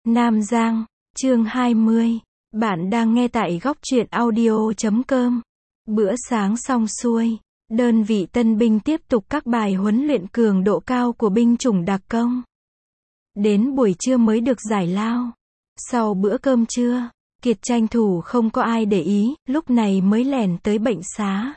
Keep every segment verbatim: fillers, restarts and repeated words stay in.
Nam Giang, chương hai mươi. Bạn đang nghe tại góc truyện audio chấm com. Bữa sáng xong xuôi, đơn vị tân binh tiếp tục các bài huấn luyện cường độ cao của binh chủng đặc công. Đến buổi trưa mới được giải lao. Sau bữa cơm trưa, Kiệt tranh thủ không có ai để ý, lúc này mới lẻn tới bệnh xá.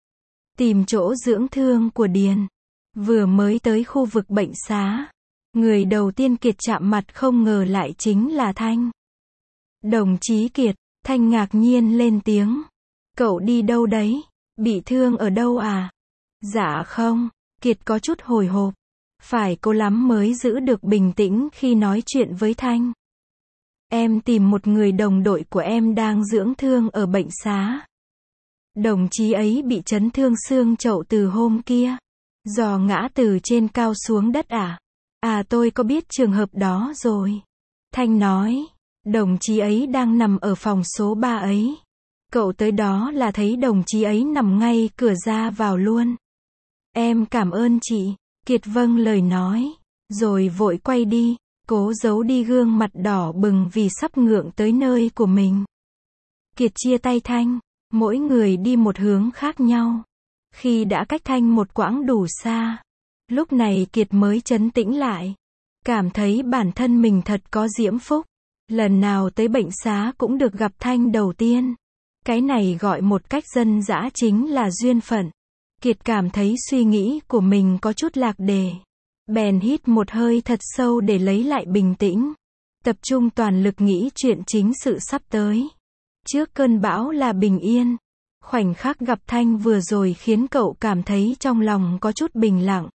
Tìm chỗ dưỡng thương của Điền. Vừa mới tới khu vực bệnh xá, người đầu tiên Kiệt chạm mặt không ngờ lại chính là Thanh. Đồng chí Kiệt, Thanh ngạc nhiên lên tiếng. Cậu đi đâu đấy? Bị thương ở đâu à? Dạ không, Kiệt có chút hồi hộp. Phải cố lắm mới giữ được bình tĩnh khi nói chuyện với Thanh. Em tìm một người đồng đội của em đang dưỡng thương ở bệnh xá. Đồng chí ấy bị chấn thương xương chậu từ hôm kia. Do ngã từ trên cao xuống đất à? À tôi có biết trường hợp đó rồi. Thanh nói, đồng chí ấy đang nằm ở phòng số ba ấy. Cậu tới đó là thấy đồng chí ấy nằm ngay cửa ra vào luôn. Em cảm ơn chị. Kiệt vâng lời nói, rồi vội quay đi, cố giấu đi gương mặt đỏ bừng vì sắp ngượng tới nơi của mình. Kiệt chia tay Thanh, mỗi người đi một hướng khác nhau. Khi đã cách Thanh một quãng đủ xa, lúc này Kiệt mới trấn tĩnh lại. Cảm thấy bản thân mình thật có diễm phúc. Lần nào tới bệnh xá cũng được gặp Thanh đầu tiên. Cái này gọi một cách dân dã chính là duyên phận. Kiệt cảm thấy suy nghĩ của mình có chút lạc đề. Bèn hít một hơi thật sâu để lấy lại bình tĩnh. Tập trung toàn lực nghĩ chuyện chính sự sắp tới. Trước cơn bão là bình yên. Khoảnh khắc gặp Thanh vừa rồi khiến cậu cảm thấy trong lòng có chút bình lặng.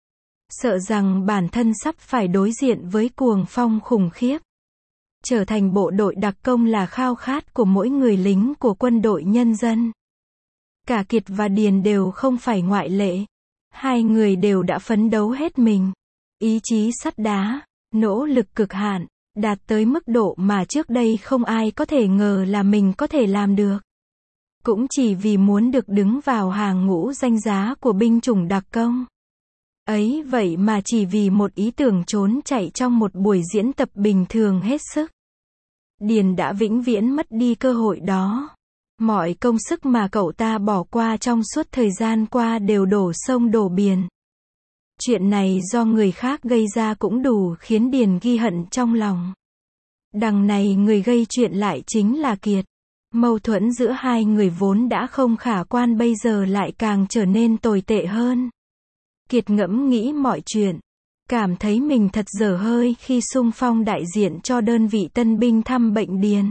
Sợ rằng bản thân sắp phải đối diện với cuồng phong khủng khiếp. Trở thành bộ đội đặc công là khao khát của mỗi người lính của quân đội nhân dân. Cả Kiệt và Điền đều không phải ngoại lệ. Hai người đều đã phấn đấu hết mình. Ý chí sắt đá, nỗ lực cực hạn, đạt tới mức độ mà trước đây không ai có thể ngờ là mình có thể làm được. Cũng chỉ vì muốn được đứng vào hàng ngũ danh giá của binh chủng đặc công. Ấy vậy mà chỉ vì một ý tưởng trốn chạy trong một buổi diễn tập bình thường hết sức. Điền đã vĩnh viễn mất đi cơ hội đó. Mọi công sức mà cậu ta bỏ qua trong suốt thời gian qua đều đổ sông đổ biển. Chuyện này do người khác gây ra cũng đủ khiến Điền ghi hận trong lòng. Đằng này người gây chuyện lại chính là Kiệt. Mâu thuẫn giữa hai người vốn đã không khả quan bây giờ lại càng trở nên tồi tệ hơn. Kiệt ngẫm nghĩ mọi chuyện. Cảm thấy mình thật dở hơi khi xung phong đại diện cho đơn vị tân binh thăm bệnh Điền.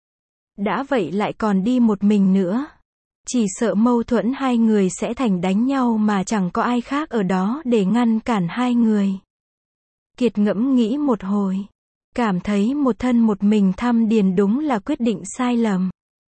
Đã vậy lại còn đi một mình nữa. Chỉ sợ mâu thuẫn hai người sẽ thành đánh nhau mà chẳng có ai khác ở đó để ngăn cản hai người. Kiệt ngẫm nghĩ một hồi. Cảm thấy một thân một mình thăm Điền đúng là quyết định sai lầm.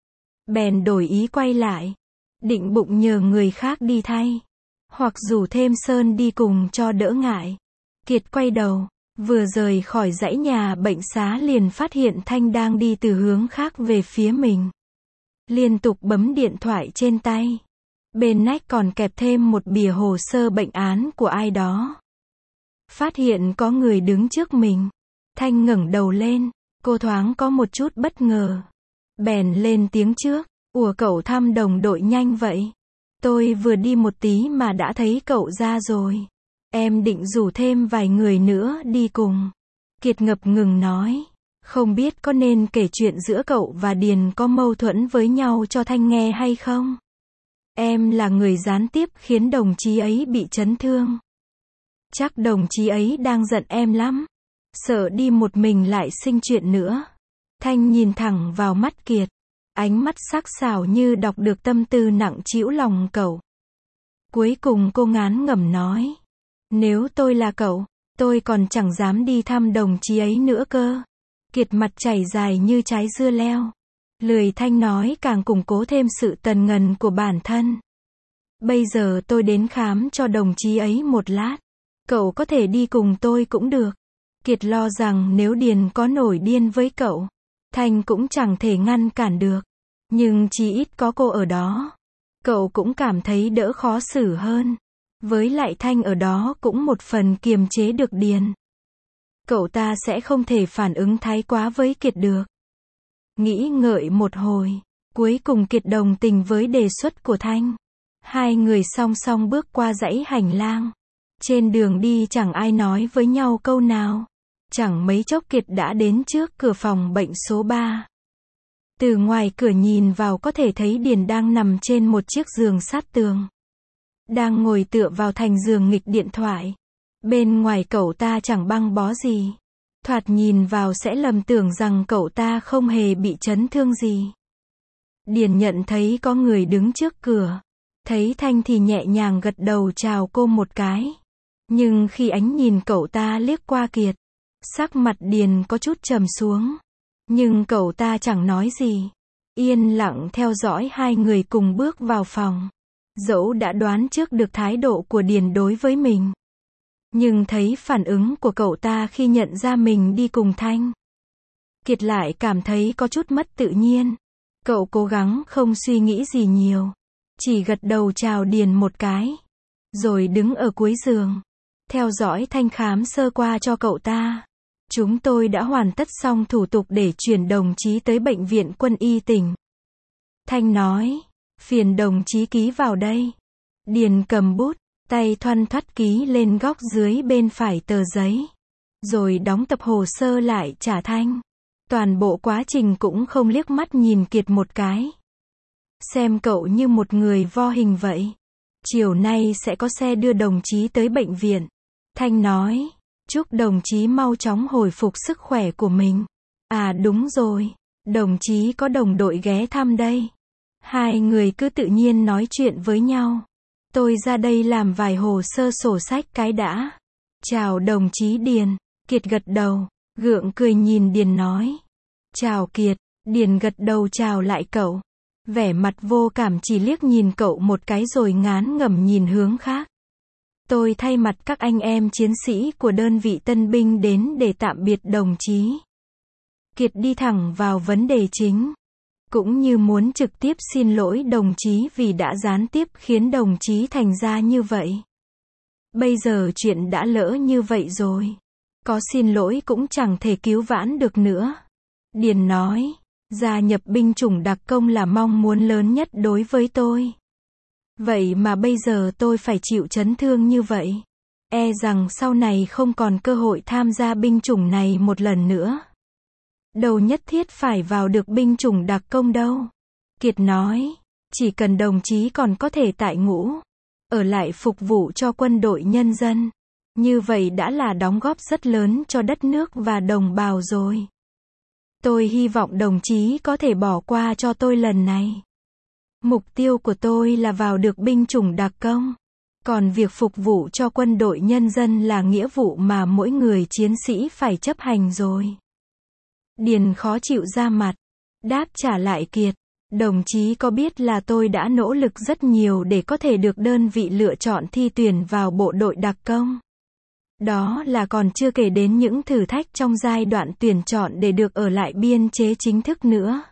Bèn đổi ý quay lại. Định bụng nhờ người khác đi thay. Hoặc rủ thêm Sơn đi cùng cho đỡ ngại. Kiệt quay đầu. Vừa rời khỏi dãy nhà bệnh xá liền phát hiện Thanh đang đi từ hướng khác về phía mình. Liên tục bấm điện thoại trên tay. Bên nách còn kẹp thêm một bìa hồ sơ bệnh án của ai đó. Phát hiện có người đứng trước mình. Thanh ngẩng đầu lên. Cô thoáng có một chút bất ngờ. Bèn lên tiếng trước. Ủa cậu thăm đồng đội nhanh vậy? Tôi vừa đi một tí mà đã thấy cậu ra rồi. Em định rủ thêm vài người nữa đi cùng. Kiệt ngập ngừng nói. Không biết có nên kể chuyện giữa cậu và Điền có mâu thuẫn với nhau cho Thanh nghe hay không? Em là người gián tiếp khiến đồng chí ấy bị chấn thương. Chắc đồng chí ấy đang giận em lắm. Sợ đi một mình lại sinh chuyện nữa. Thanh nhìn thẳng vào mắt Kiệt. Ánh mắt sắc sảo như đọc được tâm tư nặng trĩu lòng cậu. Cuối cùng cô ngán ngẩm nói. Nếu tôi là cậu, tôi còn chẳng dám đi thăm đồng chí ấy nữa cơ. Kiệt mặt chảy dài như trái dưa leo. Lười Thanh nói càng củng cố thêm sự tần ngần của bản thân. Bây giờ tôi đến khám cho đồng chí ấy một lát. Cậu có thể đi cùng tôi cũng được. Kiệt lo rằng nếu Điền có nổi điên với cậu, Thanh cũng chẳng thể ngăn cản được. Nhưng chỉ ít có cô ở đó. Cậu cũng cảm thấy đỡ khó xử hơn. Với lại Thanh ở đó cũng một phần kiềm chế được Điền. cậu ta sẽ không thể phản ứng thái quá với Kiệt được. Nghĩ ngợi một hồi, cuối cùng Kiệt đồng tình với đề xuất của Thanh. Hai người song song bước qua dãy hành lang. Trên đường đi chẳng ai nói với nhau câu nào. Chẳng mấy chốc Kiệt đã đến trước cửa phòng bệnh số ba. Từ ngoài cửa nhìn vào có thể thấy Điền đang nằm trên một chiếc giường sát tường. Đang ngồi tựa vào thành giường nghịch điện thoại. Bên ngoài cậu ta chẳng băng bó gì. Thoạt nhìn vào sẽ lầm tưởng rằng cậu ta không hề bị chấn thương gì. Điền nhận thấy có người đứng trước cửa. Thấy Thanh thì nhẹ nhàng gật đầu chào cô một cái. Nhưng khi ánh nhìn cậu ta liếc qua Kiệt, sắc mặt Điền có chút trầm xuống. Nhưng cậu ta chẳng nói gì. Yên lặng theo dõi hai người cùng bước vào phòng. Dẫu đã đoán trước được thái độ của Điền đối với mình. Nhưng thấy phản ứng của cậu ta khi nhận ra mình đi cùng Thanh. Kiệt lại cảm thấy có chút mất tự nhiên. Cậu cố gắng không suy nghĩ gì nhiều. Chỉ gật đầu chào Điền một cái. Rồi đứng ở cuối giường. Theo dõi Thanh khám sơ qua cho cậu ta. Chúng tôi đã hoàn tất xong thủ tục để chuyển đồng chí tới bệnh viện quân y tỉnh. Thanh nói. Phiền đồng chí ký vào đây. Điền cầm bút. Tay thoăn thoắt ký lên góc dưới bên phải tờ giấy. Rồi đóng tập hồ sơ lại trả Thanh. Toàn bộ quá trình cũng không liếc mắt nhìn Kiệt một cái. Xem cậu như một người vo hình vậy. Chiều nay sẽ có xe đưa đồng chí tới bệnh viện. Thanh nói. Chúc đồng chí mau chóng hồi phục sức khỏe của mình. À đúng rồi. Đồng chí có đồng đội ghé thăm đây. Hai người cứ tự nhiên nói chuyện với nhau. Tôi ra đây làm vài hồ sơ sổ sách cái đã. Chào đồng chí Điền. Kiệt gật đầu. Gượng cười nhìn Điền nói. Chào Kiệt. Điền gật đầu chào lại cậu. Vẻ mặt vô cảm chỉ liếc nhìn cậu một cái rồi ngán ngẩm nhìn hướng khác. Tôi thay mặt các anh em chiến sĩ của đơn vị tân binh đến để tạm biệt đồng chí. Kiệt đi thẳng vào vấn đề chính. Cũng như muốn trực tiếp xin lỗi đồng chí vì đã gián tiếp khiến đồng chí thành ra như vậy. Bây giờ chuyện đã lỡ như vậy rồi. Có xin lỗi cũng chẳng thể cứu vãn được nữa. Điền nói. Gia nhập binh chủng đặc công là mong muốn lớn nhất đối với tôi. Vậy mà bây giờ tôi phải chịu chấn thương như vậy. E rằng sau này không còn cơ hội tham gia binh chủng này một lần nữa. Đâu nhất thiết phải vào được binh chủng đặc công đâu. Kiệt nói. Chỉ cần đồng chí còn có thể tại ngũ. Ở lại phục vụ cho quân đội nhân dân. Như vậy đã là đóng góp rất lớn cho đất nước và đồng bào rồi. Tôi hy vọng đồng chí có thể bỏ qua cho tôi lần này. Mục tiêu của tôi là vào được binh chủng đặc công. Còn việc phục vụ cho quân đội nhân dân là nghĩa vụ mà mỗi người chiến sĩ phải chấp hành rồi. Điền khó chịu ra mặt. Đáp trả lại Kiệt. Đồng chí có biết là tôi đã nỗ lực rất nhiều để có thể được đơn vị lựa chọn thi tuyển vào bộ đội đặc công. Đó là còn chưa kể đến những thử thách trong giai đoạn tuyển chọn để được ở lại biên chế chính thức nữa.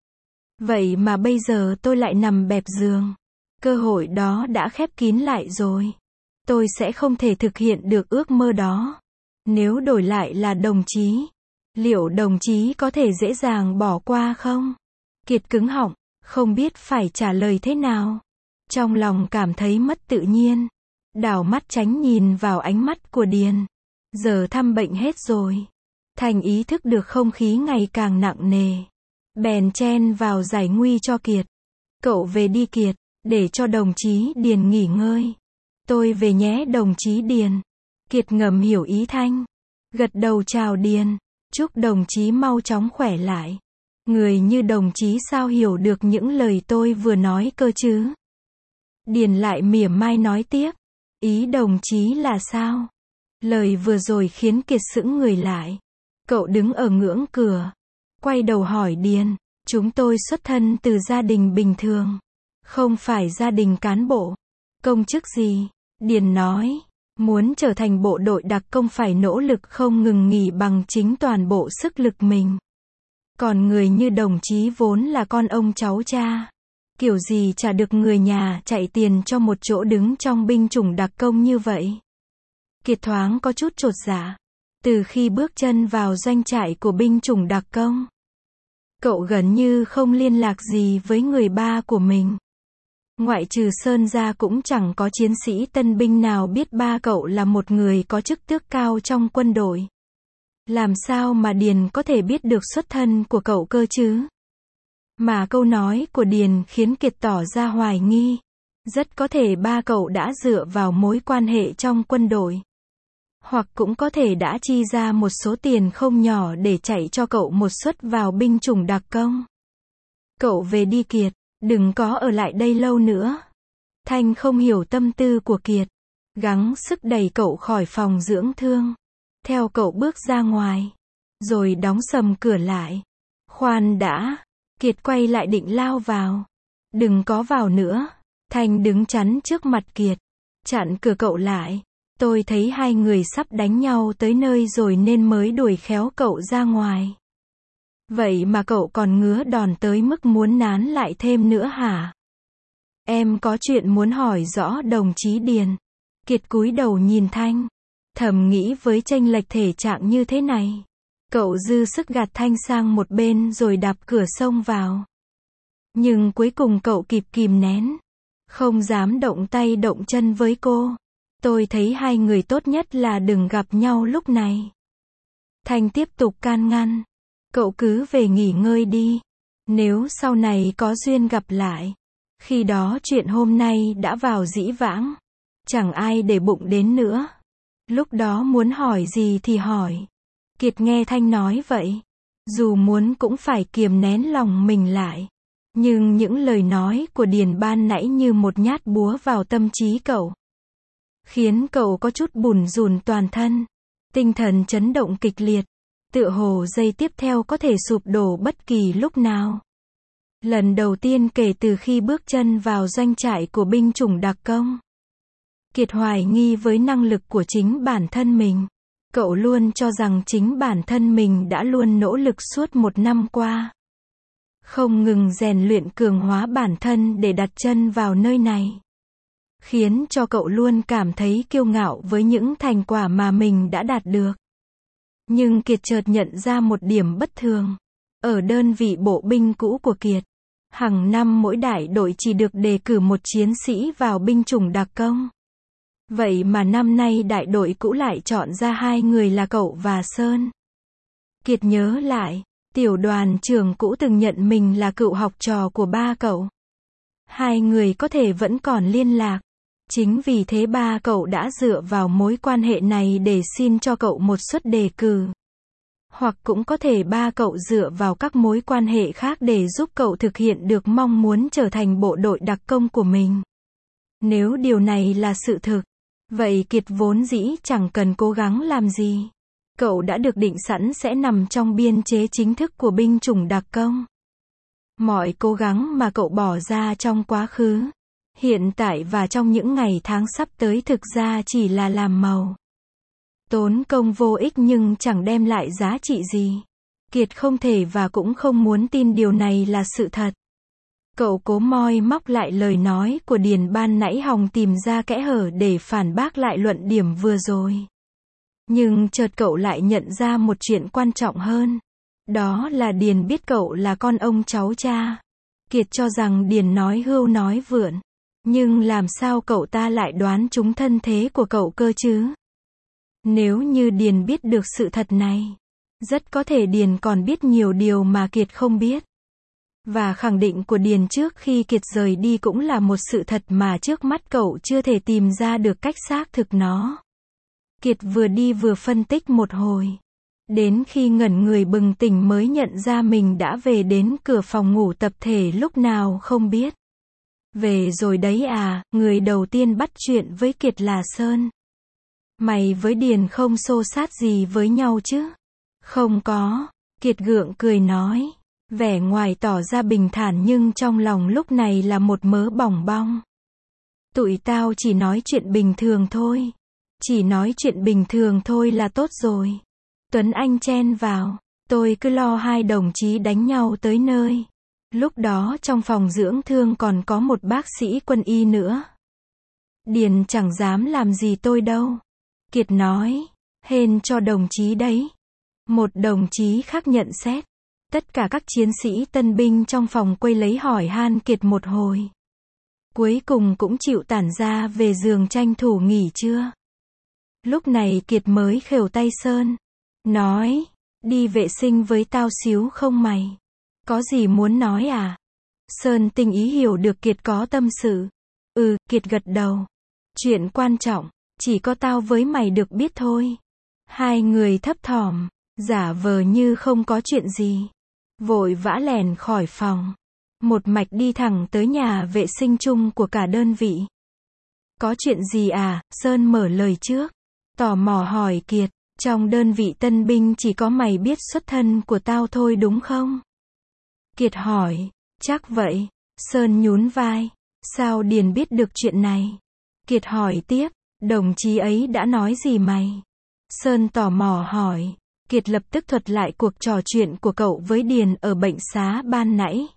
Vậy mà bây giờ tôi lại nằm bẹp giường. Cơ hội đó đã khép kín lại rồi. Tôi sẽ không thể thực hiện được ước mơ đó. Nếu đổi lại là đồng chí, liệu đồng chí có thể dễ dàng bỏ qua không? Kiệt cứng họng, không biết phải trả lời thế nào. Trong lòng cảm thấy mất tự nhiên. Đảo mắt tránh nhìn vào ánh mắt của Điền. Giờ thăm bệnh hết rồi. Thành ý thức được không khí ngày càng nặng nề. Bèn chen vào giải nguy cho Kiệt. Cậu về đi Kiệt, để cho đồng chí Điền nghỉ ngơi. Tôi về nhé đồng chí Điền. Kiệt ngầm hiểu ý Thanh. Gật đầu chào Điền. Chúc đồng chí mau chóng khỏe lại. Người như đồng chí sao hiểu được những lời tôi vừa nói cơ chứ? Điền lại mỉa mai nói tiếp. Ý đồng chí là sao? Lời vừa rồi khiến Kiệt sững người lại. Cậu đứng ở ngưỡng cửa. Quay đầu hỏi Điền. Chúng tôi xuất thân từ gia đình bình thường. Không phải gia đình cán bộ. Công chức gì? Điền nói. Muốn trở thành bộ đội đặc công phải nỗ lực không ngừng nghỉ bằng chính toàn bộ sức lực mình. Còn người như đồng chí vốn là con ông cháu cha. Kiểu gì chả được người nhà chạy tiền cho một chỗ đứng trong binh chủng đặc công như vậy. Kiệt thoáng có chút chột dạ. Từ khi bước chân vào doanh trại của binh chủng đặc công, cậu gần như không liên lạc gì với người ba của mình. Ngoại trừ Sơn ra cũng chẳng có chiến sĩ tân binh nào biết ba cậu là một người có chức tước cao trong quân đội. Làm sao mà Điền có thể biết được xuất thân của cậu cơ chứ? Mà câu nói của Điền khiến Kiệt tỏ ra hoài nghi. Rất có thể ba cậu đã dựa vào mối quan hệ trong quân đội. Hoặc cũng có thể đã chi ra một số tiền không nhỏ để chạy cho cậu một suất vào binh chủng đặc công. Cậu về đi Kiệt, đừng có ở lại đây lâu nữa. Thanh không hiểu tâm tư của Kiệt, gắng sức đẩy cậu khỏi phòng dưỡng thương. Theo cậu bước ra ngoài, rồi đóng sầm cửa lại. Khoan đã, Kiệt quay lại định lao vào. Đừng có vào nữa. Thanh đứng chắn trước mặt Kiệt, chặn cửa cậu lại. Tôi thấy hai người sắp đánh nhau tới nơi rồi nên mới đuổi khéo cậu ra ngoài. Vậy mà cậu còn ngứa đòn tới mức muốn nán lại thêm nữa hả? Em có chuyện muốn hỏi rõ đồng chí Điền. Kiệt cúi đầu nhìn Thanh, thầm nghĩ với chênh lệch thể trạng như thế này, cậu dư sức gạt Thanh sang một bên rồi đạp cửa xông vào. Nhưng cuối cùng cậu kịp kìm nén, không dám động tay động chân với cô. Tôi thấy hai người tốt nhất là đừng gặp nhau lúc này. Thanh tiếp tục can ngăn. Cậu cứ về nghỉ ngơi đi. Nếu sau này có duyên gặp lại, khi đó chuyện hôm nay đã vào dĩ vãng. Chẳng ai để bụng đến nữa. Lúc đó muốn hỏi gì thì hỏi. Kiệt nghe Thanh nói vậy, dù muốn cũng phải kiềm nén lòng mình lại. Nhưng những lời nói của Điền ban nãy như một nhát búa vào tâm trí cậu, khiến cậu có chút bủn rủn toàn thân. Tinh thần chấn động kịch liệt, tựa hồ giây tiếp theo có thể sụp đổ bất kỳ lúc nào. Lần đầu tiên kể từ khi bước chân vào doanh trại của binh chủng đặc công, Kiệt hoài nghi với năng lực của chính bản thân mình. Cậu luôn cho rằng chính bản thân mình đã luôn nỗ lực suốt một năm qua, không ngừng rèn luyện cường hóa bản thân để đặt chân vào nơi này, khiến cho cậu luôn cảm thấy kiêu ngạo với những thành quả mà mình đã đạt được. Nhưng Kiệt chợt nhận ra một điểm bất thường. Ở đơn vị bộ binh cũ của Kiệt, hàng năm mỗi đại đội chỉ được đề cử một chiến sĩ vào binh chủng đặc công. Vậy mà năm nay đại đội cũ lại chọn ra hai người là cậu và Sơn. Kiệt nhớ lại, tiểu đoàn trưởng cũ từng nhận mình là cựu học trò của ba cậu. Hai người có thể vẫn còn liên lạc. Chính vì thế ba cậu đã dựa vào mối quan hệ này để xin cho cậu một suất đề cử. Hoặc cũng có thể ba cậu dựa vào các mối quan hệ khác để giúp cậu thực hiện được mong muốn trở thành bộ đội đặc công của mình. Nếu điều này là sự thực, vậy Kiệt vốn dĩ chẳng cần cố gắng làm gì. Cậu đã được định sẵn sẽ nằm trong biên chế chính thức của binh chủng đặc công. Mọi cố gắng mà cậu bỏ ra trong quá khứ, hiện tại và trong những ngày tháng sắp tới thực ra chỉ là làm màu. Tốn công vô ích nhưng chẳng đem lại giá trị gì. Kiệt không thể và cũng không muốn tin điều này là sự thật. Cậu cố moi móc lại lời nói của Điền ban nãy hòng tìm ra kẽ hở để phản bác lại luận điểm vừa rồi. Nhưng chợt cậu lại nhận ra một chuyện quan trọng hơn. Đó là Điền biết cậu là con ông cháu cha. Kiệt cho rằng Điền nói hưu nói vượn. Nhưng làm sao cậu ta lại đoán trúng thân thế của cậu cơ chứ? Nếu như Điền biết được sự thật này, rất có thể Điền còn biết nhiều điều mà Kiệt không biết. Và khẳng định của Điền trước khi Kiệt rời đi cũng là một sự thật mà trước mắt cậu chưa thể tìm ra được cách xác thực nó. Kiệt vừa đi vừa phân tích một hồi. Đến khi ngẩn người bừng tỉnh mới nhận ra mình đã về đến cửa phòng ngủ tập thể lúc nào không biết. Về rồi đấy à, người đầu tiên bắt chuyện với Kiệt là Sơn. Mày với Điền không xô xát gì với nhau chứ? Không có. Kiệt gượng cười nói. Vẻ ngoài tỏ ra bình thản nhưng trong lòng lúc này là một mớ bòng bong. Tụi tao chỉ nói chuyện bình thường thôi. Chỉ nói chuyện bình thường thôi là tốt rồi. Tuấn Anh chen vào. Tôi cứ lo hai đồng chí đánh nhau tới nơi. Lúc đó trong phòng dưỡng thương còn có một bác sĩ quân y nữa. Điền chẳng dám làm gì tôi đâu. Kiệt nói. Hên cho đồng chí đấy. Một đồng chí khác nhận xét. Tất cả các chiến sĩ tân binh trong phòng quây lấy hỏi han Kiệt một hồi. Cuối cùng cũng chịu tản ra về giường tranh thủ nghỉ trưa. Lúc này Kiệt mới khều tay Sơn. Nói, đi vệ sinh với tao xíu không mày? Có gì muốn nói à? Sơn tinh ý hiểu được Kiệt có tâm sự. Ừ, Kiệt gật đầu. Chuyện quan trọng, chỉ có tao với mày được biết thôi. Hai người thấp thỏm, giả vờ như không có chuyện gì. Vội vã lèn khỏi phòng. Một mạch đi thẳng tới nhà vệ sinh chung của cả đơn vị. Có chuyện gì à? Sơn mở lời trước. Tò mò hỏi Kiệt, trong đơn vị tân binh chỉ có mày biết xuất thân của tao thôi đúng không? Kiệt hỏi, chắc vậy. Sơn nhún vai, sao Điền biết được chuyện này? Kiệt hỏi tiếp, đồng chí ấy đã nói gì mày? Sơn tò mò hỏi. Kiệt lập tức thuật lại cuộc trò chuyện của cậu với Điền ở bệnh xá ban nãy.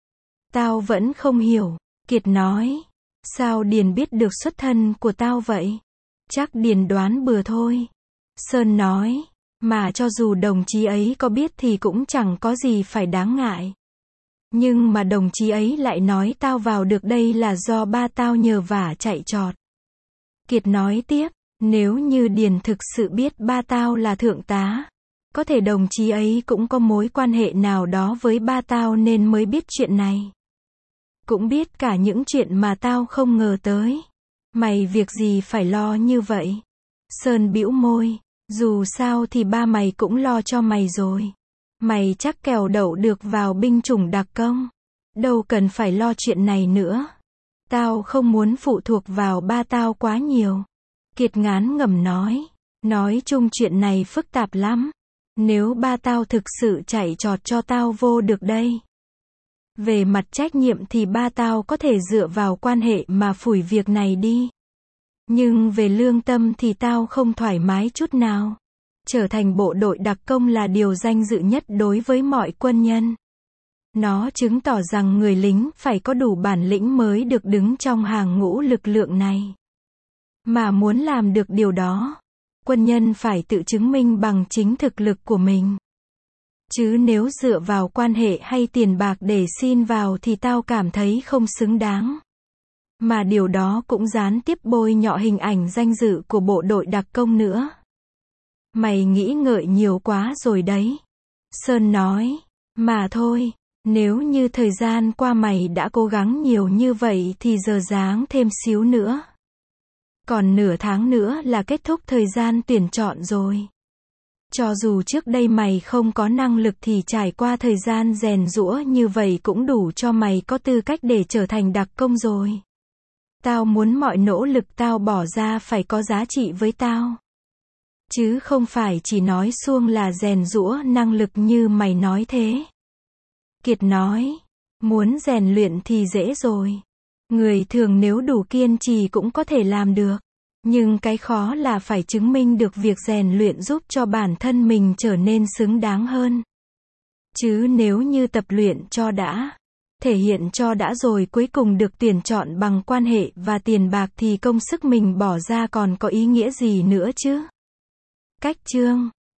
Tao vẫn không hiểu. Kiệt nói, sao Điền biết được xuất thân của tao vậy? Chắc Điền đoán bừa thôi. Sơn nói, mà cho dù đồng chí ấy có biết thì cũng chẳng có gì phải đáng ngại. Nhưng mà đồng chí ấy lại nói tao vào được đây là do ba tao nhờ vả chạy trọt. Kiệt nói tiếp, nếu như Điền thực sự biết ba tao là thượng tá, có thể đồng chí ấy cũng có mối quan hệ nào đó với ba tao nên mới biết chuyện này. Cũng biết cả những chuyện mà tao không ngờ tới. Mày việc gì phải lo như vậy? Sơn bĩu môi, dù sao thì ba mày cũng lo cho mày rồi. Mày chắc kèo đậu được vào binh chủng đặc công. Đâu cần phải lo chuyện này nữa. Tao không muốn phụ thuộc vào ba tao quá nhiều. Kiệt ngán ngẩm nói. Nói chung chuyện này phức tạp lắm. Nếu ba tao thực sự chạy trọt cho tao vô được đây. Về mặt trách nhiệm thì ba tao có thể dựa vào quan hệ mà phủi việc này đi. Nhưng về lương tâm thì tao không thoải mái chút nào. Trở thành bộ đội đặc công là điều danh dự nhất đối với mọi quân nhân. Nó chứng tỏ rằng người lính phải có đủ bản lĩnh mới được đứng trong hàng ngũ lực lượng này. Mà muốn làm được điều đó, quân nhân phải tự chứng minh bằng chính thực lực của mình. Chứ nếu dựa vào quan hệ hay tiền bạc để xin vào thì tao cảm thấy không xứng đáng. Mà điều đó cũng gián tiếp bôi nhọ hình ảnh danh dự của bộ đội đặc công nữa. Mày nghĩ ngợi nhiều quá rồi đấy. Sơn nói, mà thôi, nếu như thời gian qua mày đã cố gắng nhiều như vậy thì giờ ráng thêm xíu nữa. Còn nửa tháng nữa là kết thúc thời gian tuyển chọn rồi. Cho dù trước đây mày không có năng lực thì trải qua thời gian rèn giũa như vậy cũng đủ cho mày có tư cách để trở thành đặc công rồi. Tao muốn mọi nỗ lực tao bỏ ra phải có giá trị với tao. Chứ không phải chỉ nói suông là rèn giũa năng lực như mày nói thế. Kiệt nói, muốn rèn luyện thì dễ rồi. Người thường nếu đủ kiên trì cũng có thể làm được. Nhưng cái khó là phải chứng minh được việc rèn luyện giúp cho bản thân mình trở nên xứng đáng hơn. Chứ nếu như tập luyện cho đã, thể hiện cho đã rồi cuối cùng được tuyển chọn bằng quan hệ và tiền bạc thì công sức mình bỏ ra còn có ý nghĩa gì nữa chứ? Cách chương